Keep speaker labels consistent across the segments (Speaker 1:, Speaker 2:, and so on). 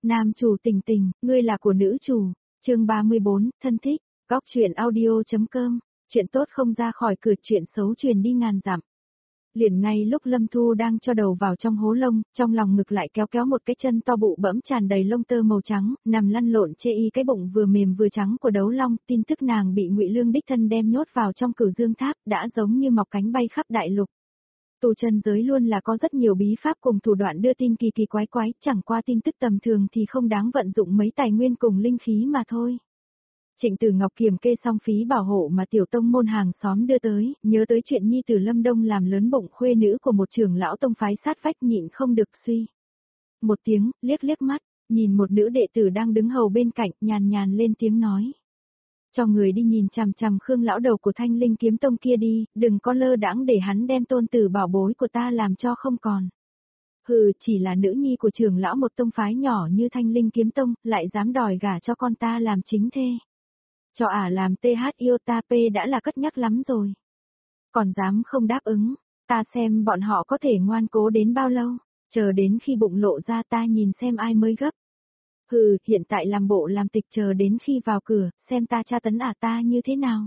Speaker 1: Nam chủ Tình Tình, ngươi là của nữ chủ. Chương 34, thân thích. Góc truyện audio.com. Chuyện tốt không ra khỏi cửa, chuyện xấu truyền đi ngàn dặm. Liền ngay lúc Lâm Thu đang cho đầu vào trong hố lông, trong lòng ngực lại kéo kéo một cái chân to bụ bẫm tràn đầy lông tơ màu trắng, nằm lăn lộn chê y cái bụng vừa mềm vừa trắng của đấu long. Tin tức nàng bị Ngụy Lương đích thân đem nhốt vào trong Cửu Dương Tháp đã giống như mọc cánh bay khắp đại lục. Tu chân giới luôn là có rất nhiều bí pháp cùng thủ đoạn đưa tin kỳ kỳ quái quái, chẳng qua tin tức tầm thường thì không đáng vận dụng mấy tài nguyên cùng linh khí mà thôi. Trịnh Tử Ngọc kiểm kê xong phí bảo hộ mà tiểu tông môn hàng xóm đưa tới, nhớ tới chuyện nhi tử Lâm Đông làm lớn bụng khuê nữ của một trưởng lão tông phái sát vách, nhịn không được suy một tiếng, liếc liếc mắt, nhìn một nữ đệ tử đang đứng hầu bên cạnh, nhàn nhàn lên tiếng nói. Cho người đi nhìn chằm chằm Khương lão đầu của Thanh Linh Kiếm Tông kia đi, đừng có lơ đãng để hắn đem tôn tử bảo bối của ta làm cho không còn. Hừ, chỉ là nữ nhi của trưởng lão một tông phái nhỏ như Thanh Linh Kiếm Tông, lại dám đòi gả cho con ta làm chính thê. Cho làm THIOTAP đã là cất nhắc lắm rồi. Còn dám không đáp ứng, ta xem bọn họ có thể ngoan cố đến bao lâu, chờ đến khi bụng lộ ra ta nhìn xem ai mới gấp. Hừ, hiện tại làm bộ làm tịch chờ đến khi vào cửa, xem ta tra tấn ta như thế nào.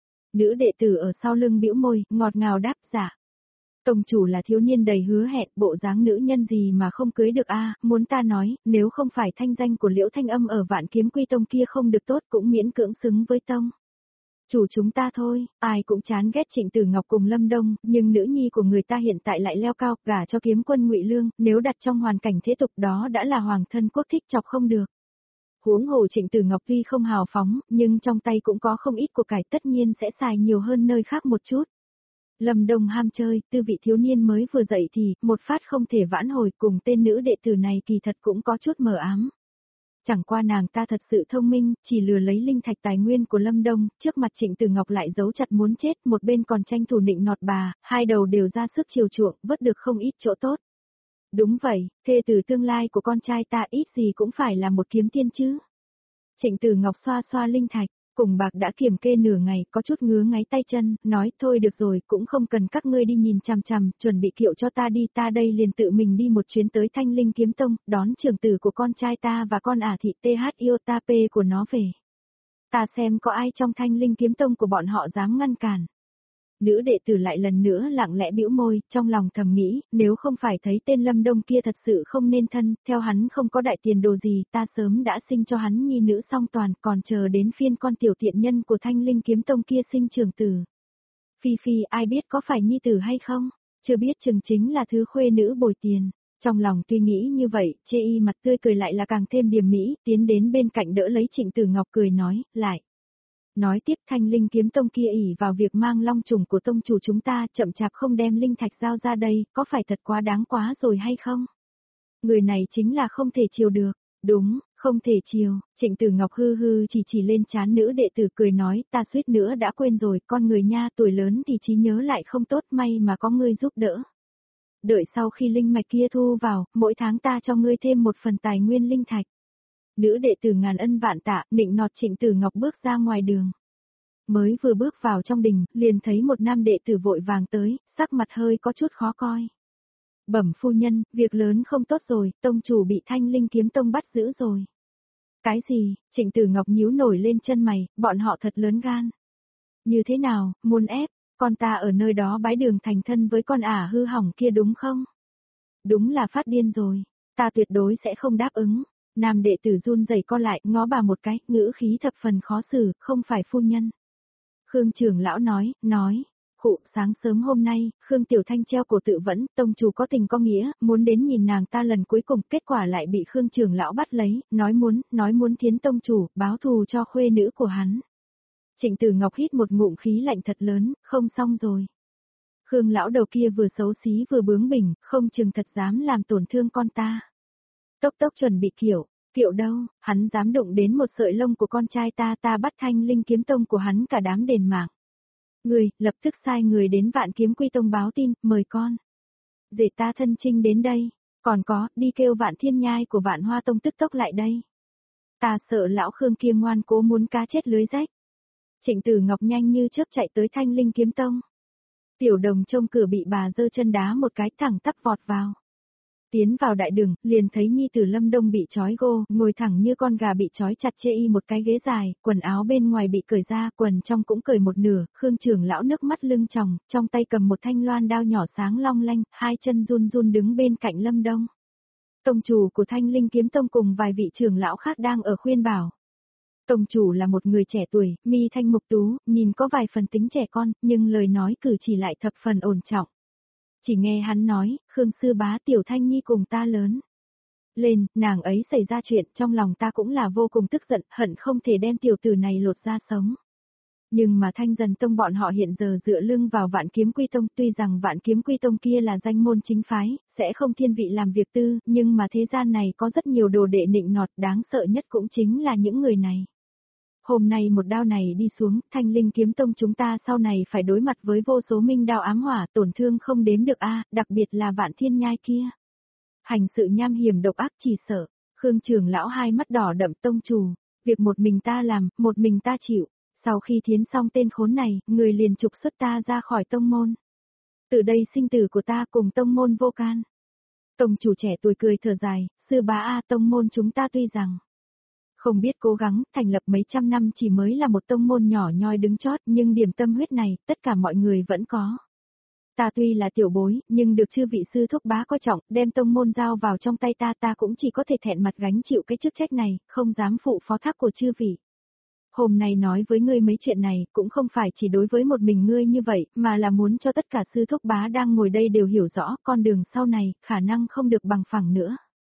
Speaker 1: Nữ đệ tử ở sau lưng bĩu môi, ngọt ngào đáp dạ. Tông chủ là thiếu niên đầy hứa hẹn, bộ dáng nữ nhân gì mà không cưới được muốn ta nói, nếu không phải thanh danh của Liễu Thanh Âm ở Vạn Kiếm Quy Tông kia không được tốt cũng miễn cưỡng xứng với tông chủ chúng ta thôi. Ai cũng chán ghét Trịnh Tử Ngọc cùng Lâm Đông, nhưng nữ nhi của người ta hiện tại lại leo cao, gả cho kiếm quân Ngụy Lương, nếu đặt trong hoàn cảnh thế tục đó đã là hoàng thân quốc thích, chọc không được. Huống hồ Trịnh Tử Ngọc tuy không hào phóng, nhưng trong tay cũng có không ít của cải, tất nhiên sẽ xài nhiều hơn nơi khác một chút. Lâm Đông ham chơi, tư vị thiếu niên mới vừa dậy thì, một phát không thể vãn hồi, cùng tên nữ đệ tử này kỳ thật cũng có chút mờ ám. Chẳng qua nàng ta thật sự thông minh, chỉ lừa lấy linh thạch tài nguyên của Lâm Đông, trước mặt Trịnh Tử Ngọc lại giấu chặt muốn chết, một bên còn tranh thủ nịnh nọt bà, hai đầu đều ra sức chiều chuộng, vớt được không ít chỗ tốt. Đúng vậy, thê tử tương lai của con trai ta ít gì cũng phải là một kiếm tiên chứ. Trịnh Tử Ngọc xoa xoa linh thạch, cùng bạc đã kiểm kê nửa ngày, có chút ngứa ngáy tay chân, nói thôi được rồi, cũng không cần các ngươi đi nhìn chằm chằm, chuẩn bị kiệu cho ta đi, ta đây liền tự mình đi một chuyến tới Thanh Linh Kiếm Tông, đón trưởng tử của con trai ta và con thị THIOTAP của nó về. Ta xem có ai trong Thanh Linh Kiếm Tông của bọn họ dám ngăn cản. Nữ đệ tử lại lần nữa lặng lẽ bĩu môi, trong lòng thầm nghĩ, nếu không phải thấy tên Lâm Đông kia thật sự không nên thân, theo hắn không có đại tiền đồ gì, ta sớm đã sinh cho hắn nhi nữ song toàn, còn chờ đến phiên con tiểu tiện nhân của Thanh Linh Kiếm Tông kia sinh trưởng tử. Phi Phi, ai biết có phải nhi tử hay không? Chưa biết chừng chính là thứ khuê nữ bồi tiền. Trong lòng tuy nghĩ như vậy, chê y mặt tươi cười lại là càng thêm điềm mỹ, tiến đến bên cạnh đỡ lấy Trịnh Tử Ngọc cười nói, lại. Nói tiếp Thanh Linh Kiếm Tông kia ỷ vào việc mang long trùng của tông chủ chúng ta chậm chạp không đem linh thạch giao ra đây, có phải thật quá đáng quá rồi hay không? Người này chính là không thể chiều được. Đúng, không thể chiều. Trịnh Tử Ngọc hư hư chỉ lên trán nữ đệ tử cười nói, ta suýt nữa đã quên rồi, con người nha, tuổi lớn thì trí nhớ lại không tốt, may mà có ngươi giúp đỡ. Đợi sau khi linh mạch kia thu vào, mỗi tháng ta cho ngươi thêm một phần tài nguyên linh thạch. Nữ đệ tử ngàn ân vạn tạ, nịnh nọt Trịnh Tử Ngọc bước ra ngoài đường. Mới vừa bước vào trong đình, liền thấy một nam đệ tử vội vàng tới, sắc mặt hơi có chút khó coi. Bẩm phu nhân, việc lớn không tốt rồi, tông chủ bị Thanh Linh Kiếm Tông bắt giữ rồi. Cái gì? Trịnh Tử Ngọc nhíu nổi lên chân mày, bọn họ thật lớn gan. Như thế nào, muốn ép, con ta ở nơi đó bái đường thành thân với con hư hỏng kia đúng không? Đúng là phát điên rồi, ta tuyệt đối sẽ không đáp ứng. Nam đệ tử run rẩy co lại, ngó bà một cái, ngữ khí thập phần khó xử, không phải phu nhân. Khương trưởng lão nói, khụ, sáng sớm hôm nay, Khương Tiểu Thanh treo cổ tự vẫn, tông chủ có tình có nghĩa, muốn đến nhìn nàng ta lần cuối cùng, kết quả lại bị Khương trưởng lão bắt lấy, nói muốn thiến tông chủ, báo thù cho khuê nữ của hắn. Trịnh Tử Ngọc hít một ngụm khí lạnh thật lớn, không xong rồi. Khương lão đầu kia vừa xấu xí vừa bướng bỉnh, không chừng thật dám làm tổn thương con ta. Tốc chuẩn bị kiệu đâu, hắn dám đụng đến một sợi lông của con trai ta bắt Thanh Linh Kiếm Tông của hắn cả đám đền mạng. Người, lập tức sai người đến Vạn Kiếm Quy Tông báo tin, mời con. Dễ ta thân trinh đến đây, còn có, đi kêu Vạn Thiên Nhai của Vạn Hoa Tông tức tốc lại đây. Ta sợ lão Khương kia ngoan cố muốn cá chết lưới rách. Trịnh Tử Ngọc nhanh như chớp chạy tới Thanh Linh Kiếm Tông. Tiểu Đồng trông cửa bị bà giơ chân đá một cái thẳng tắp vọt vào. Tiến vào đại đường, liền thấy nhi tử Lâm Đông bị trói gô, ngồi thẳng như con gà bị trói chặt chê y một cái ghế dài, quần áo bên ngoài bị cởi ra, quần trong cũng cởi một nửa, Khương trưởng lão nước mắt lưng tròng, trong tay cầm một thanh loan đao nhỏ sáng long lanh, hai chân run run đứng bên cạnh Lâm Đông. Tông chủ của Thanh Linh Kiếm Tông cùng vài vị trưởng lão khác đang ở khuyên bảo. Tông chủ là một người trẻ tuổi, mi thanh mục tú, nhìn có vài phần tính trẻ con, nhưng lời nói cử chỉ lại thập phần ổn trọng. Chỉ nghe hắn nói, Khương sư bá Tiểu Thanh Nhi cùng ta lớn lên, nàng ấy xảy ra chuyện, trong lòng ta cũng là vô cùng tức giận, hận không thể đem tiểu tử này lột ra sống. Nhưng mà Thanh Dần Tông bọn họ hiện giờ dựa lưng vào Vạn Kiếm Quy Tông, tuy rằng Vạn Kiếm Quy Tông kia là danh môn chính phái, sẽ không thiên vị làm việc tư, nhưng mà thế gian này có rất nhiều đồ đệ nịnh nọt, đáng sợ nhất cũng chính là những người này. Hôm nay một đao này đi xuống, Thanh Linh Kiếm Tông chúng ta sau này phải đối mặt với vô số minh đao ám hỏa, tổn thương không đếm được đặc biệt là Vạn Thiên Nhai kia. Hành sự nham hiểm độc ác chỉ sợ, Khương trưởng lão hai mắt đỏ đậm tông chủ, việc một mình ta làm, một mình ta chịu, sau khi thiến xong tên khốn này, người liền trục xuất ta ra khỏi tông môn. Từ đây sinh tử của ta cùng tông môn vô can. Tông chủ trẻ tuổi cười thở dài, sư bá tông môn chúng ta tuy rằng không biết cố gắng, thành lập mấy trăm năm chỉ mới là một tông môn nhỏ nhoi đứng chót, nhưng điểm tâm huyết này, tất cả mọi người vẫn có. Ta tuy là tiểu bối, nhưng được chư vị sư thúc bá coi trọng, đem tông môn giao vào trong tay ta cũng chỉ có thể thẹn mặt gánh chịu cái chức trách này, không dám phụ phó thác của chư vị. Hôm nay nói với ngươi mấy chuyện này, cũng không phải chỉ đối với một mình ngươi như vậy, mà là muốn cho tất cả sư thúc bá đang ngồi đây đều hiểu rõ, con đường sau này, khả năng không được bằng phẳng nữa.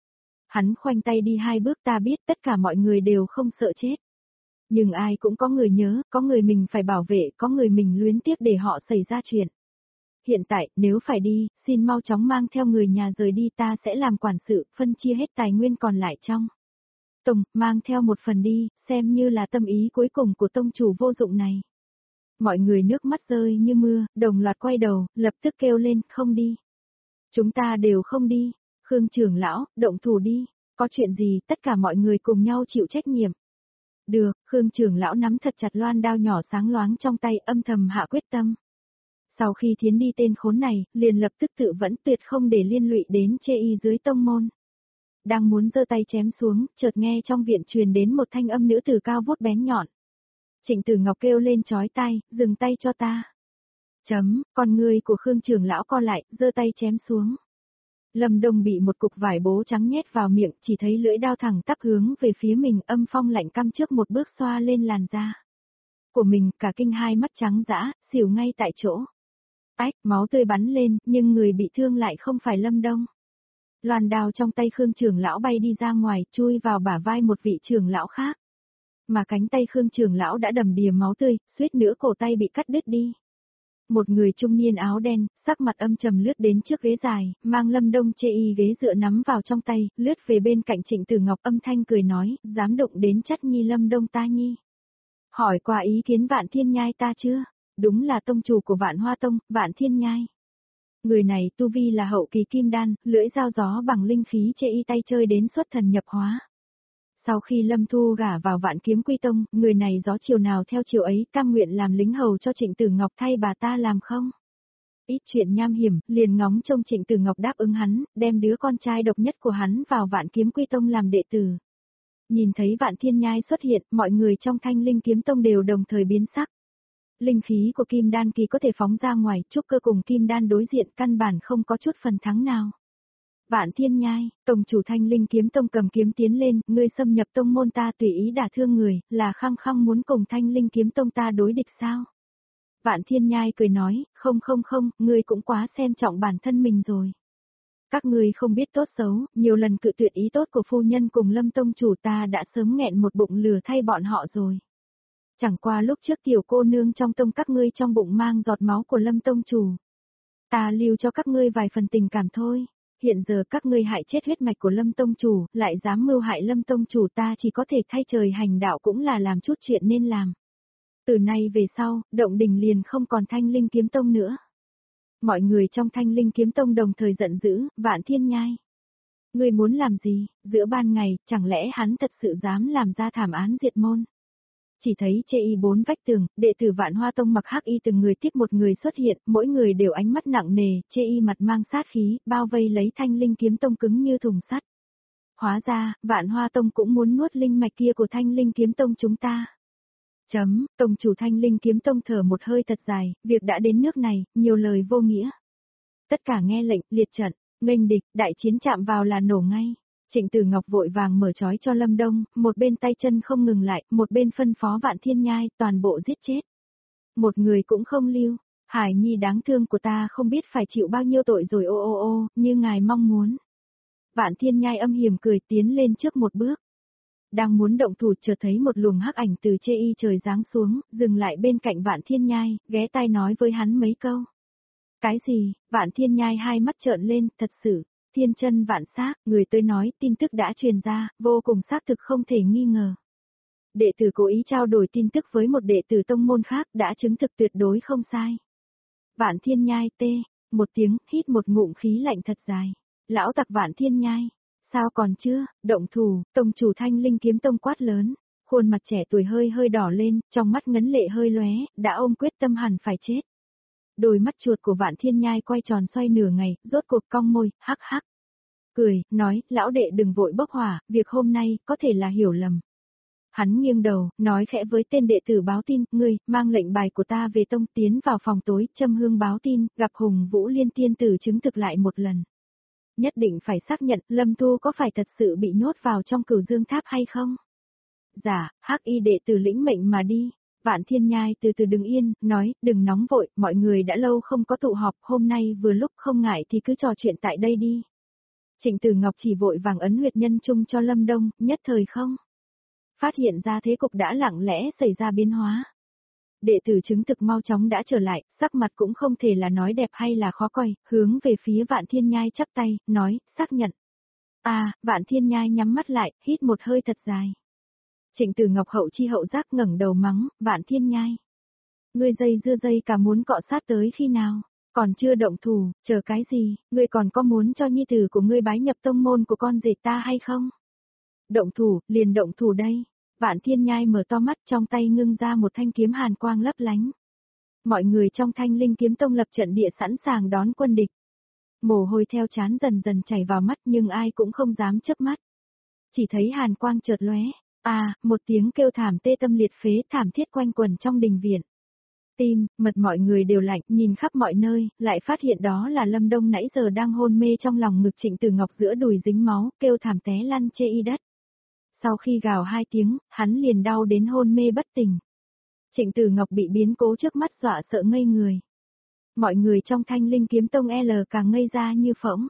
Speaker 1: Hắn khoanh tay đi hai bước, ta biết tất cả mọi người đều không sợ chết. Nhưng ai cũng có người nhớ, có người mình phải bảo vệ, có người mình luyến tiếc để họ xảy ra chuyện. Hiện tại, nếu phải đi, xin mau chóng mang theo người nhà rời đi, ta sẽ làm quản sự, phân chia hết tài nguyên còn lại trong tông, mang theo một phần đi, xem như là tâm ý cuối cùng của tông chủ vô dụng này. Mọi người nước mắt rơi như mưa, đồng loạt quay đầu, lập tức kêu lên, không đi. Chúng ta đều không đi. Khương trưởng lão, động thủ đi. Có chuyện gì, tất cả mọi người cùng nhau chịu trách nhiệm. Được, Khương trưởng lão nắm thật chặt loan đao nhỏ sáng loáng trong tay, âm thầm hạ quyết tâm. Sau khi thiến đi tên khốn này, liền lập tức tự vẫn, tuyệt không để liên lụy đến chê y dưới tông môn. Đang muốn giơ tay chém xuống, chợt nghe trong viện truyền đến một thanh âm nữ tử cao vút bén nhọn. Trịnh Tử Ngọc kêu lên chói tai, dừng tay cho ta. Con người của Khương trưởng lão co lại, giơ tay chém xuống. Lâm Đông bị một cục vải bố trắng nhét vào miệng, chỉ thấy lưỡi đao thẳng tắp hướng về phía mình, âm phong lạnh căm trước một bước xoa lên làn da của mình, cả kinh hai mắt trắng dã, xỉu ngay tại chỗ. Máu tươi bắn lên, nhưng người bị thương lại không phải Lâm Đông. Loan đao trong tay Khương trưởng lão bay đi ra ngoài, chui vào bả vai một vị trưởng lão khác. Mà cánh tay Khương trưởng lão đã đầm đìa máu tươi, suýt nữa cổ tay bị cắt đứt đi. Một người trung niên áo đen, sắc mặt âm trầm lướt đến trước ghế dài, mang Lâm Đông chê y ghế dựa nắm vào trong tay, lướt về bên cạnh Trịnh Tử Ngọc, âm thanh cười nói, dám động đến Chắt Nhi Lâm Đông ta nhi. Hỏi qua ý kiến Vạn Thiên Nhai ta chưa? Đúng là tông chủ của Vạn Hoa Tông, Vạn Thiên Nhai. Người này tu vi là hậu kỳ kim đan, lưỡi dao gió bằng linh khí chê y tay chơi đến xuất thần nhập hóa. Sau khi Lâm Thu gả vào Vạn Kiếm Quy Tông, người này gió chiều nào theo chiều ấy, cam nguyện làm lính hầu cho Trịnh Tử Ngọc thay bà ta làm không? Ít chuyện nham hiểm, liền ngóng trông Trịnh Tử Ngọc đáp ứng hắn, đem đứa con trai độc nhất của hắn vào Vạn Kiếm Quy Tông làm đệ tử. Nhìn thấy Vạn Thiên Nhai xuất hiện, mọi người trong Thanh Linh Kiếm Tông đều đồng thời biến sắc. Linh khí của Kim Đan kỳ có thể phóng ra ngoài, trúc cơ cùng Kim Đan đối diện căn bản không có chút phần thắng nào. Vạn Thiên Nhai, tổng chủ Thanh Linh Kiếm Tông cầm kiếm tiến lên, ngươi xâm nhập tông môn ta tùy ý đả thương người, là khăng khăng muốn cùng Thanh Linh Kiếm Tông ta đối địch sao? Vạn Thiên Nhai cười nói, không, ngươi cũng quá xem trọng bản thân mình rồi. Các ngươi không biết tốt xấu, nhiều lần cự tuyệt ý tốt của phu nhân cùng Lâm tông chủ, ta đã sớm nghẹn một bụng lửa thay bọn họ rồi. Chẳng qua lúc trước tiểu cô nương trong tông các ngươi trong bụng mang giọt máu của Lâm tông chủ. Ta lưu cho các ngươi vài phần tình cảm thôi. Hiện giờ các ngươi hại chết huyết mạch của Lâm tông chủ, lại dám mưu hại Lâm tông chủ, ta chỉ có thể thay trời hành đạo, cũng là làm chút chuyện nên làm. Từ nay về sau, động đình liền không còn Thanh Linh Kiếm Tông nữa. Mọi người trong Thanh Linh Kiếm Tông đồng thời giận dữ, Vạn Thiên Nhai. Ngươi muốn làm gì, giữa ban ngày, chẳng lẽ hắn thật sự dám làm ra thảm án diệt môn? Chỉ thấy chê y bốn vách tường, đệ tử Vạn Hoa Tông mặc hắc y từng người tiếp một người xuất hiện, mỗi người đều ánh mắt nặng nề, chê y mặt mang sát khí, bao vây lấy Thanh Linh Kiếm Tông cứng như thùng sắt. Hóa ra, Vạn Hoa Tông cũng muốn nuốt linh mạch kia của Thanh Linh Kiếm Tông chúng ta. Tông chủ Thanh Linh Kiếm Tông thở một hơi thật dài, việc đã đến nước này, nhiều lời vô nghĩa. Tất cả nghe lệnh, liệt trận, nghênh địch, đại chiến chạm vào là nổ ngay. Trịnh Tử Ngọc vội vàng mở trói cho Lâm Đông, một bên tay chân không ngừng lại, một bên phân phó Vạn Thiên Nhai, toàn bộ giết chết. Một người cũng không lưu, Hải Nhi đáng thương của ta không biết phải chịu bao nhiêu tội rồi ô, như ngài mong muốn. Vạn Thiên Nhai âm hiểm cười tiến lên trước một bước. Đang muốn động thủ chợt thấy một luồng hắc ảnh từ chê y trời giáng xuống, dừng lại bên cạnh Vạn Thiên Nhai, ghé tai nói với hắn mấy câu. Cái gì? Vạn Thiên Nhai hai mắt trợn lên, thật sự. Thiên chân vạn xác, người tới nói tin tức đã truyền ra, vô cùng xác thực không thể nghi ngờ. Đệ tử cố ý trao đổi tin tức với một đệ tử tông môn khác đã chứng thực tuyệt đối không sai. Vạn Thiên Nhai tê, một tiếng, hít một ngụm khí lạnh thật dài. Lão tặc Vạn Thiên Nhai, sao còn chưa, động thủ, tông chủ Thanh Linh Kiếm Tông quát lớn, khuôn mặt trẻ tuổi hơi đỏ lên, trong mắt ngấn lệ hơi lóe, đã ôm quyết tâm hẳn phải chết. Đôi mắt chuột của Vạn Thiên Nhai quay tròn xoay nửa ngày, rốt cuộc cong môi, hắc hắc. Cười, nói, lão đệ đừng vội bốc hỏa, việc hôm nay, có thể là hiểu lầm. Hắn nghiêng đầu, nói khẽ với tên đệ tử báo tin, ngươi, mang lệnh bài của ta về tông tiến vào phòng tối, châm hương báo tin, gặp Hùng Vũ Liên tiên tử chứng thực lại một lần. Nhất định phải xác nhận, Lâm Thu có phải thật sự bị nhốt vào trong Cửu Dương Tháp hay không? Dạ, hắc y đệ tử lĩnh mệnh mà đi. Vạn Thiên Nhai từ từ đứng yên, nói, đừng nóng vội, mọi người đã lâu không có tụ họp, hôm nay vừa lúc không ngại thì cứ trò chuyện tại đây đi. Trịnh Tử Ngọc chỉ vội vàng ấn huyệt nhân chung cho Lâm Đông, nhất thời không. Phát hiện ra thế cục đã lặng lẽ xảy ra biến hóa. Đệ tử chứng thực mau chóng đã trở lại, sắc mặt cũng không thể là nói đẹp hay là khó coi, hướng về phía Vạn Thiên Nhai chắp tay, nói, xác nhận. Vạn Thiên Nhai nhắm mắt lại, hít một hơi thật dài. Trịnh Tử Ngọc hậu chi hậu giác ngẩng đầu mắng, Vạn Thiên Nhai. Ngươi dây dưa dây cả muốn cọ sát tới khi nào? Còn chưa động thủ, chờ cái gì, ngươi còn có muốn cho nhi tử của ngươi bái nhập tông môn của con rể ta hay không? Động thủ, liền động thủ đây. Vạn Thiên Nhai mở to mắt trong tay ngưng ra một thanh kiếm hàn quang lấp lánh. Mọi người trong Thanh Linh Kiếm Tông lập trận địa sẵn sàng đón quân địch. Mồ hôi theo trán dần dần chảy vào mắt nhưng ai cũng không dám chớp mắt. Chỉ thấy hàn quang chợt lóe. Một tiếng kêu thảm tê tâm liệt phế thảm thiết quanh quần trong đình viện. Tim, mật mọi người đều lạnh, nhìn khắp mọi nơi, lại phát hiện đó là Lâm Đông nãy giờ đang hôn mê trong lòng ngực Trịnh Tử Ngọc giữa đùi dính máu, kêu thảm té lăn chê y đất. Sau khi gào hai tiếng, hắn liền đau đến hôn mê bất tỉnh. Trịnh Tử Ngọc bị biến cố trước mắt dọa sợ ngây người. Mọi người trong Thanh Linh Kiếm Tông càng ngây ra như phỗng.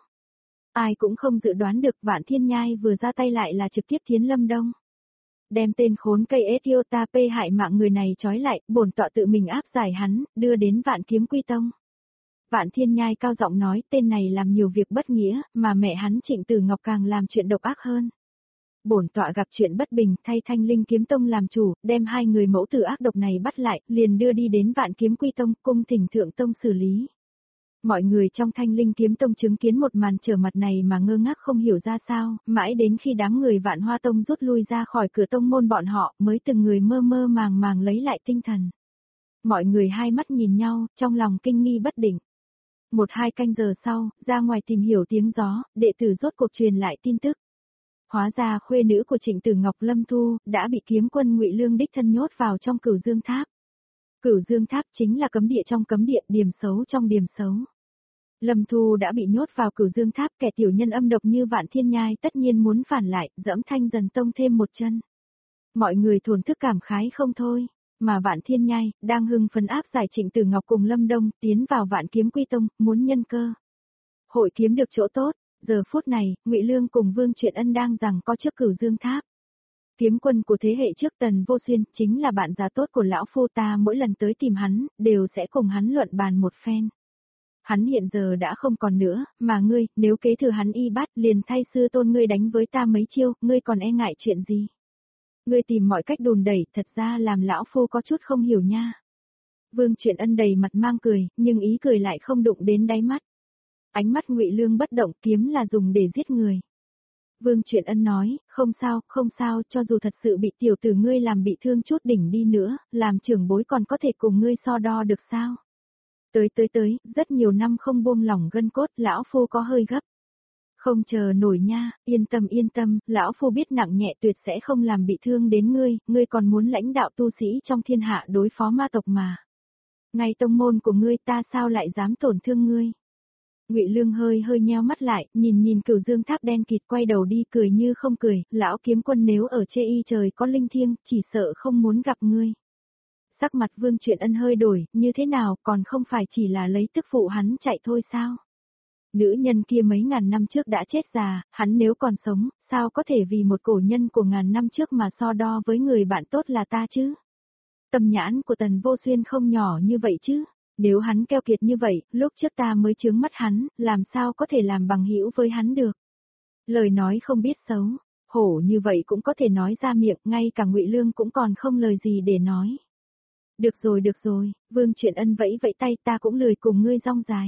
Speaker 1: Ai cũng không dự đoán được Vạn Thiên Nhai vừa ra tay lại là trực tiếp thiến Lâm Đông. Đem tên khốn cây Etiotape hại mạng người này trói lại, bổn tọa tự mình áp giải hắn, đưa đến Vạn Kiếm Quy Tông. Vạn Thiên Nhai cao giọng nói tên này làm nhiều việc bất nghĩa, mà mẹ hắn Trịnh Tử Ngọc càng làm chuyện độc ác hơn. Bổn tọa gặp chuyện bất bình, thay Thanh Linh Kiếm Tông làm chủ, đem hai người mẫu tử ác độc này bắt lại, liền đưa đi đến Vạn Kiếm Quy Tông, cung thỉnh Thượng Tông xử lý. Mọi người trong Thanh Linh Kiếm Tông chứng kiến một màn trở mặt này mà ngơ ngác không hiểu ra sao, mãi đến khi đám người Vạn Hoa Tông rút lui ra khỏi cửa tông môn bọn họ mới từng người mơ mơ màng lấy lại tinh thần. Mọi người hai mắt nhìn nhau, trong lòng kinh nghi bất định. 1-2 canh giờ sau, ra ngoài tìm hiểu tiếng gió, đệ tử rốt cuộc truyền lại tin tức. Hóa ra khuê nữ của Trịnh Tử Ngọc Lâm Thu đã bị kiếm quân Ngụy Lương đích thân nhốt vào trong Cửu Dương Tháp. Cửu Dương Tháp chính là cấm địa trong cấm địa, điểm xấu trong điểm xấu. Lâm Thu đã bị nhốt vào Cửu Dương Tháp, kẻ tiểu nhân âm độc như Vạn Thiên Nhai tất nhiên muốn phản lại, dẫm Thanh Dần Tông thêm một chân. Mọi người thổn thức cảm khái không thôi, mà Vạn Thiên Nhai đang hưng phấn áp giải Trịnh Tử Ngọc cùng Lâm Đông tiến vào Vạn Kiếm Quy Tông, muốn nhân cơ hội kiếm được chỗ tốt. Giờ phút này, Ngụy Lương cùng Vương Truyện Ân đang giằng co trước Cửu Dương Tháp. Kiếm quân của thế hệ trước Tần Vô Xuyên chính là bạn già tốt của lão phu ta, mỗi lần tới tìm hắn, đều sẽ cùng hắn luận bàn một phen. Hắn hiện giờ đã không còn nữa, mà ngươi, nếu kế thừa hắn y bát liền thay sư tôn ngươi đánh với ta mấy chiêu, ngươi còn e ngại chuyện gì? Ngươi tìm mọi cách đùn đẩy, thật ra làm lão phu có chút không hiểu nha. Vương Truyện Ân đầy mặt mang cười, nhưng ý cười lại không đụng đến đáy mắt. Ánh mắt Ngụy Lương bất động, kiếm là dùng để giết người. Vương Truyện Ân nói, không sao, cho dù thật sự bị tiểu tử ngươi làm bị thương chút đỉnh đi nữa, làm trưởng bối còn có thể cùng ngươi so đo được sao? Tới, rất nhiều năm không buông lỏng gân cốt, lão phu có hơi gấp. Không chờ nổi nha, yên tâm, lão phu biết nặng nhẹ tuyệt sẽ không làm bị thương đến ngươi còn muốn lãnh đạo tu sĩ trong thiên hạ đối phó ma tộc mà. Ngay tông môn của ngươi ta sao lại dám tổn thương ngươi? Ngụy Lương hơi nheo mắt lại, nhìn Cửu Dương Tháp đen kịt quay đầu đi cười như không cười, lão kiếm quân nếu ở chê y trời có linh thiêng, chỉ sợ không muốn gặp ngươi. Sắc mặt Vương Truyện Ân hơi đổi, như thế nào còn không phải chỉ là lấy tức phụ hắn chạy thôi sao? Nữ nhân kia mấy ngàn năm trước đã chết già, hắn nếu còn sống, sao có thể vì một cổ nhân của ngàn năm trước mà so đo với người bạn tốt là ta chứ? Tâm nhãn của Tần Vô Xuyên không nhỏ như vậy chứ? Nếu hắn keo kiệt như vậy, lúc trước ta mới chướng mắt hắn, làm sao có thể làm bằng hữu với hắn được? Lời nói không biết xấu, hổ như vậy cũng có thể nói ra miệng, ngay cả Ngụy Lương cũng còn không lời gì để nói. Được rồi, Vương Truyện Ân vẫy tay, ta cũng lười cùng ngươi rong dài.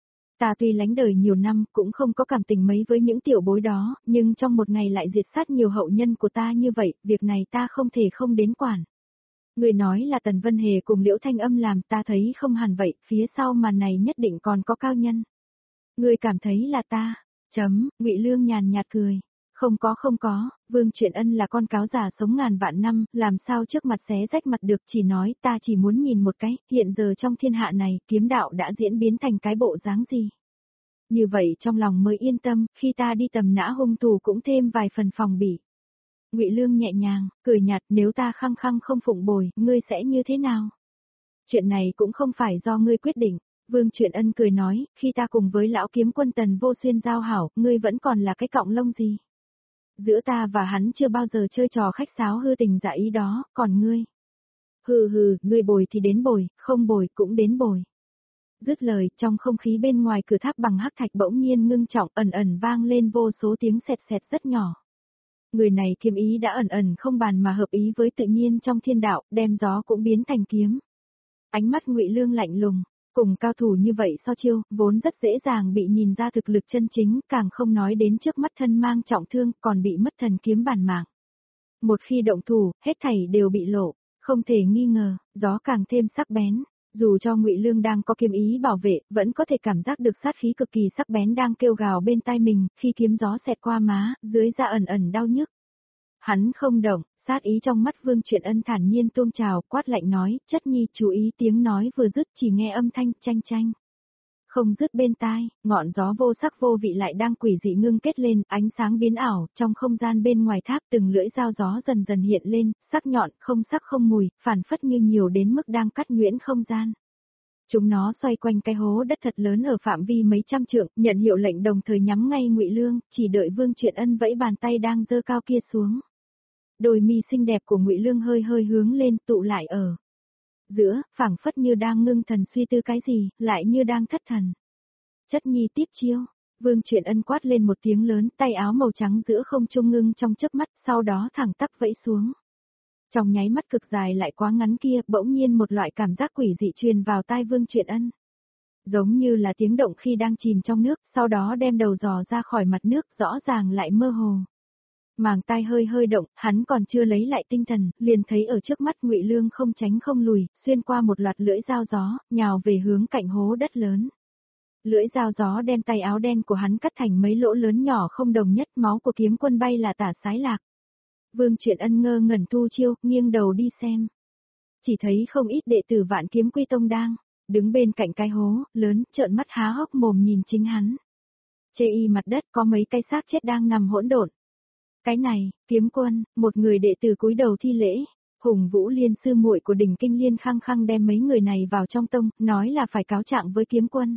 Speaker 1: Ta tuy lánh đời nhiều năm, cũng không có cảm tình mấy với những tiểu bối đó, nhưng trong một ngày lại diệt sát nhiều hậu nhân của ta như vậy, việc này ta không thể không đến quản. Người nói là Tần Vân Hề cùng Liễu Thanh Âm làm, ta thấy không hẳn vậy, phía sau màn này nhất định còn có cao nhân. Người cảm thấy là ta, Ngụy Lương nhàn nhạt cười. Không có, Vương Truyện Ân là con cáo già sống ngàn vạn năm, làm sao trước mặt xé rách mặt được, chỉ nói ta chỉ muốn nhìn một cái, hiện giờ trong thiên hạ này, kiếm đạo đã diễn biến thành cái bộ dáng gì. Như vậy trong lòng mới yên tâm, khi ta đi tầm nã hung thủ cũng thêm vài phần phòng bị. Ngụy Lương nhẹ nhàng, cười nhạt, nếu ta khăng không phụng bồi, ngươi sẽ như thế nào? Chuyện này cũng không phải do ngươi quyết định. Vương Truyện Ân cười nói, khi ta cùng với lão kiếm quân Tần Vô Xuyên giao hảo, ngươi vẫn còn là cái cọng lông gì? Giữa ta và hắn chưa bao giờ chơi trò khách sáo hư tình giả ý đó, còn ngươi? Hừ, ngươi bồi thì đến bồi, không bồi cũng đến bồi. Dứt lời, trong không khí bên ngoài cửa tháp bằng hắc thạch bỗng nhiên ngưng trọng, ẩn vang lên vô số tiếng sẹt rất nhỏ. Người này kiếm ý đã ẩn không bàn mà hợp ý với tự nhiên trong thiên đạo, đem gió cũng biến thành kiếm. Ánh mắt Ngụy Lương lạnh lùng, cùng cao thủ như vậy so chiêu, vốn rất dễ dàng bị nhìn ra thực lực chân chính, càng không nói đến trước mắt thân mang trọng thương, còn bị mất thần kiếm bản mạng. Một khi động thủ, hết thảy đều bị lộ, không thể nghi ngờ, gió càng thêm sắc bén. Dù cho Ngụy Lương đang có kiếm ý bảo vệ, vẫn có thể cảm giác được sát khí cực kỳ sắc bén đang kêu gào bên tai mình, khi kiếm gió xẹt qua má, dưới da ẩn đau nhức. Hắn không động, sát ý trong mắt Vương Truyện Ân thản nhiên tuôn trào, quát lạnh nói, Chất Nhi chú ý, tiếng nói vừa dứt chỉ nghe âm thanh chanh. Không dứt bên tai, ngọn gió vô sắc vô vị lại đang quỷ dị ngưng kết lên, ánh sáng biến ảo, trong không gian bên ngoài tháp từng lưỡi dao gió dần hiện lên, sắc nhọn, không sắc không mùi, phản phất như nhiều đến mức đang cắt nhuyễn không gian. Chúng nó xoay quanh cái hố đất thật lớn ở phạm vi mấy trăm trượng, nhận hiệu lệnh đồng thời nhắm ngay Ngụy Lương, chỉ đợi Vương Truyện Ân vẫy bàn tay đang giơ cao kia xuống. Đôi mi xinh đẹp của Ngụy Lương hơi hướng lên, tụ lại ở giữa, phảng phất như đang ngưng thần suy tư cái gì, lại như đang thất thần. Chất Nhi tiếp chiêu, Vương Truyện Ân quát lên một tiếng lớn, tay áo màu trắng giữa không trung ngưng trong chớp mắt, sau đó thẳng tắp vẫy xuống. Trong nháy mắt cực dài lại quá ngắn kia, bỗng nhiên một loại cảm giác quỷ dị truyền vào tai Vương Truyện Ân. Giống như là tiếng động khi đang chìm trong nước, sau đó đem đầu dò ra khỏi mặt nước, rõ ràng lại mơ hồ. Màng tai hơi động, hắn còn chưa lấy lại tinh thần, liền thấy ở trước mắt Ngụy Lương không tránh không lùi, xuyên qua một loạt lưỡi dao gió, nhào về hướng cạnh hố đất lớn. Lưỡi dao gió đem tay áo đen của hắn cắt thành mấy lỗ lớn nhỏ không đồng nhất, máu của kiếm quân bay là tả sái lạc. Vương Truyện Ân ngơ ngẩn thu chiêu, nghiêng đầu đi xem. Chỉ thấy không ít đệ tử Vạn Kiếm Quy Tông đang đứng bên cạnh cái hố lớn, trợn mắt há hốc mồm nhìn chính hắn. Chê y mặt đất có mấy cái xác chết đang nằm hỗn độn. Cái này, kiếm quân, một người đệ tử cúi đầu thi lễ. Hùng Vũ Liên sư muội của đỉnh Kinh Liên khăng đem mấy người này vào trong tông, nói là phải cáo trạng với kiếm quân.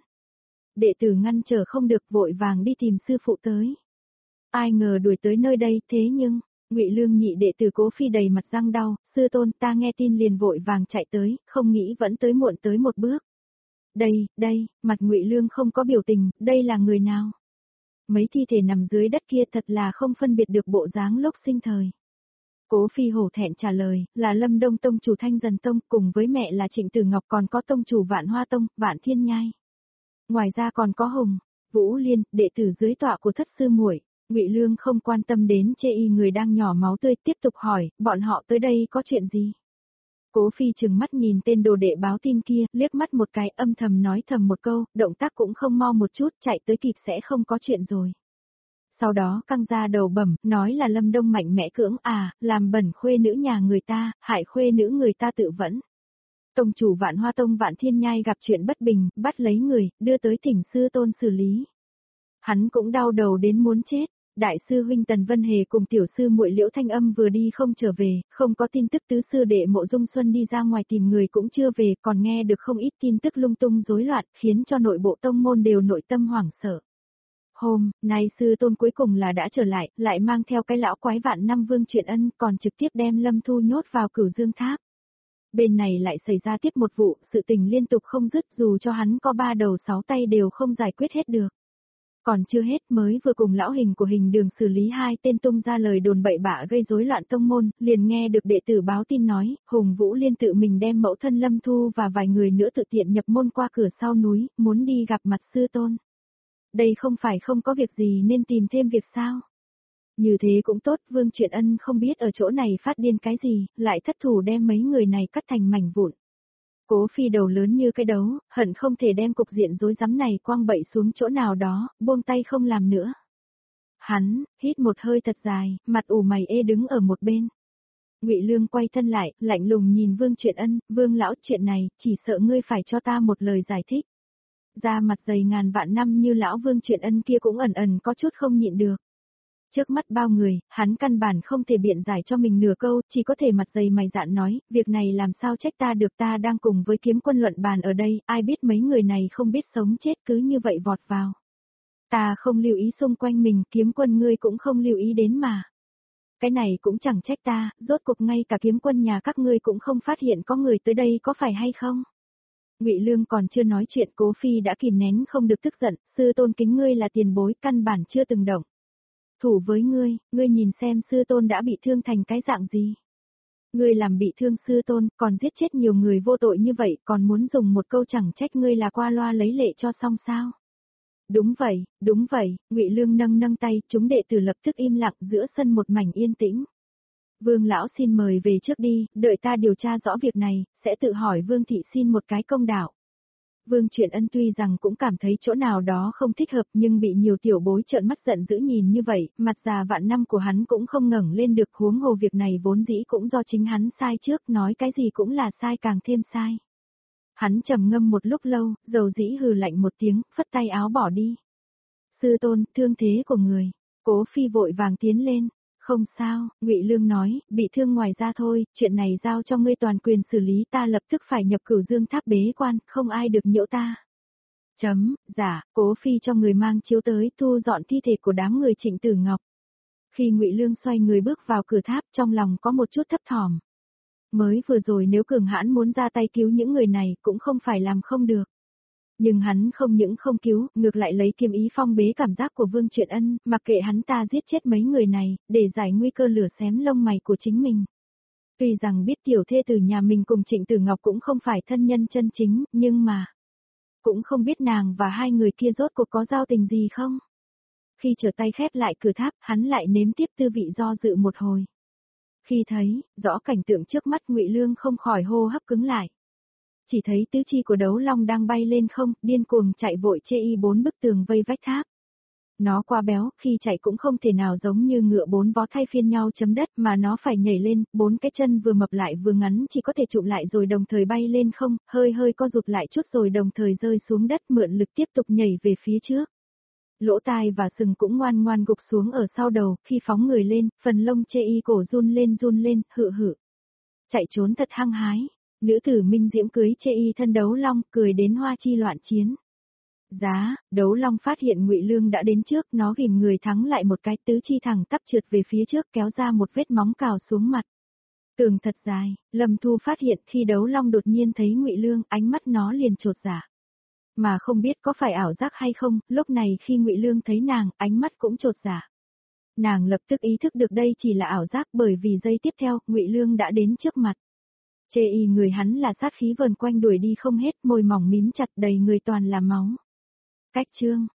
Speaker 1: Đệ tử ngăn trở không được, vội vàng đi tìm sư phụ tới. Ai ngờ đuổi tới nơi đây, thế nhưng Ngụy Lương nhị đệ tử Cố Phi đầy mặt răng đau, sư tôn, ta nghe tin liền vội vàng chạy tới, không nghĩ vẫn tới muộn tới một bước. Đây, mặt Ngụy Lương không có biểu tình, đây là người nào? Mấy thi thể nằm dưới đất kia thật là không phân biệt được bộ dáng lúc sinh thời. Cố Phi hổ thẹn trả lời, là Lâm Đông Tông chủ Thanh Dần Tông, cùng với mẹ là Trịnh Tử Ngọc, còn có tông chủ Vạn Hoa Tông, Vạn Thiên Nhai. Ngoài ra còn có Hùng Vũ Liên, đệ tử dưới tọa của thất sư muội. Ngụy Lương không quan tâm đến chê y người đang nhỏ máu tươi, tiếp tục hỏi, bọn họ tới đây có chuyện gì? Cố Phi trừng mắt nhìn tên đồ đệ báo tin kia, liếc mắt một cái, âm thầm nói thầm một câu, động tác cũng không mau một chút, chạy tới kịp sẽ không có chuyện rồi. Sau đó căng ra đầu bẩm, nói là Lâm Đông mạnh mẽ cưỡng làm bẩn khuê nữ nhà người ta, hại khuê nữ người ta tự vẫn. Tông chủ Vạn Hoa Tông Vạn Thiên Nhai gặp chuyện bất bình, bắt lấy người, đưa tới Thỉnh sư tôn xử lý. Hắn cũng đau đầu đến muốn chết. Đại sư huynh Tần Vân Hề cùng tiểu sư muội Liễu Thanh Âm vừa đi không trở về, không có tin tức tứ sư đệ Mộ Dung Xuân đi ra ngoài tìm người cũng chưa về, còn nghe được không ít tin tức lung tung rối loạn, khiến cho nội bộ tông môn đều nội tâm hoảng sợ. Hôm nay sư tôn cuối cùng là đã trở lại mang theo cái lão quái Vạn Năm Vương Chuyện Ân, còn trực tiếp đem Lâm Thu nhốt vào Cửu Dương Tháp. Bên này lại xảy ra tiếp một vụ, sự tình liên tục không dứt, dù cho hắn có 3 đầu 6 tay đều không giải quyết hết được. Còn chưa hết, mới vừa cùng lão Hình của Hình Đường xử lý 2 tên tung ra lời đồn bậy bạ gây rối loạn tông môn, liền nghe được đệ tử báo tin nói, Hùng Vũ Liên tự mình đem mẫu thân Lâm Thu và vài người nữa tự tiện nhập môn qua cửa sau núi, muốn đi gặp mặt sư tôn. Đây không phải không có việc gì nên tìm thêm việc sao? Như thế cũng tốt, Vương Chuyện Ân không biết ở chỗ này phát điên cái gì, lại thất thủ đem mấy người này cắt thành mảnh vụn. Cố Phi đầu lớn như cái đấu, hận không thể đem cục diện rối rắm này quăng bậy xuống chỗ nào đó, buông tay không làm nữa. Hắn hít một hơi thật dài, mặt ủ mày ê đứng ở một bên. Ngụy Lương quay thân lại, lạnh lùng nhìn Vương Chuyện Ân, Vương lão, chuyện này, chỉ sợ ngươi phải cho ta một lời giải thích. Da mặt dày ngàn vạn năm như lão Vương Chuyện Ân kia cũng ẩn ẩn có chút không nhịn được. Trước mắt bao người, hắn căn bản không thể biện giải cho mình nửa câu, chỉ có thể mặt dày mày dạn nói, việc này làm sao trách ta được, ta đang cùng với kiếm quân luận bàn ở đây, ai biết mấy người này không biết sống chết cứ như vậy vọt vào. Ta không lưu ý xung quanh mình, kiếm quân ngươi cũng không lưu ý đến mà. Cái này cũng chẳng trách ta, rốt cuộc ngay cả kiếm quân nhà các ngươi cũng không phát hiện có người tới đây có phải hay không? Ngụy Lương còn chưa nói chuyện, Cố Phi đã kìm nén không được tức giận, sư tôn kính ngươi là tiền bối, căn bản chưa từng động thủ với ngươi nhìn xem sư tôn đã bị thương thành cái dạng gì. Ngươi làm bị thương sư tôn, còn giết chết nhiều người vô tội như vậy, còn muốn dùng một câu chẳng trách ngươi là qua loa lấy lệ cho xong sao? Đúng vậy, Ngụy Lương nâng tay, chúng đệ tử lập tức im lặng, giữa sân một mảnh yên tĩnh. Vương lão xin mời về trước đi, đợi ta điều tra rõ việc này, sẽ tự hỏi Vương thị xin một cái công đạo. Vương Chuyện Ân tuy rằng cũng cảm thấy chỗ nào đó không thích hợp, nhưng bị nhiều tiểu bối trợn mắt giận dữ nhìn như vậy, mặt già vạn năm của hắn cũng không ngẩng lên được, huống hồ việc này vốn dĩ cũng do chính hắn sai trước, nói cái gì cũng là sai càng thêm sai. Hắn trầm ngâm một lúc lâu, dầu dĩ hừ lạnh một tiếng, phất tay áo bỏ đi. Sư tôn, thương thế của người. Cố Phi vội vàng tiến lên. Không sao, Ngụy Lương nói, bị thương ngoài ra thôi, chuyện này giao cho ngươi toàn quyền xử lý, ta lập tức phải nhập Cửu Dương Tháp bế quan, không ai được nhiễu ta. Cố Phi cho người mang chiếu tới, thu dọn thi thể của đám người Trịnh Tử Ngọc. Khi Ngụy Lương xoay người bước vào cửa tháp, trong lòng có một chút thấp thỏm. Mới vừa rồi nếu cường hãn muốn ra tay cứu những người này, cũng không phải làm không được. Nhưng hắn không những không cứu, ngược lại lấy kiếm ý phong bế cảm giác của Vương Chuyện Ân, mặc kệ hắn ta giết chết mấy người này, để giải nguy cơ lửa xém lông mày của chính mình. Tuy rằng biết tiểu thê tử nhà mình cùng Trịnh Tử Ngọc cũng không phải thân nhân chân chính, nhưng mà cũng không biết nàng và hai người kia rốt cuộc có giao tình gì không. Khi trở tay khép lại cửa tháp, hắn lại nếm tiếp tư vị do dự một hồi. Khi thấy rõ cảnh tượng trước mắt, Ngụy Lương không khỏi hô hấp cứng lại. Chỉ thấy tứ chi của đấu long đang bay lên không, điên cuồng chạy vội chê y 4 bức tường vây vách tháp. Nó quá béo, khi chạy cũng không thể nào giống như ngựa 4 vó thay phiên nhau chấm đất, mà nó phải nhảy lên, 4 cái chân vừa mập lại vừa ngắn chỉ có thể chụm lại rồi đồng thời bay lên không, hơi co rụt lại chút rồi đồng thời rơi xuống đất, mượn lực tiếp tục nhảy về phía trước. Lỗ tai và sừng cũng ngoan ngoan gục xuống ở sau đầu, khi phóng người lên, phần lông chê y cổ run lên, hự. Chạy trốn thật hăng hái. Nữ tử Minh Diễm cưới chê y thân đấu long, cười đến hoa chi loạn chiến. Đấu long phát hiện Ngụy Lương đã đến trước, nó ghim người thắng lại một cái, tứ chi thẳng tắp trượt về phía trước, kéo ra một vết móng cào xuống mặt. Tường thật dài, Lâm Thu phát hiện khi đấu long đột nhiên thấy Ngụy Lương, ánh mắt nó liền chột dạ. Mà không biết có phải ảo giác hay không, lúc này khi Ngụy Lương thấy nàng, ánh mắt cũng chột dạ. Nàng lập tức ý thức được đây chỉ là ảo giác, bởi vì giây tiếp theo, Ngụy Lương đã đến trước mặt. Chê y người hắn là sát khí vờn quanh đuổi đi không hết, môi mỏng mím chặt đầy người toàn là máu. Cách chương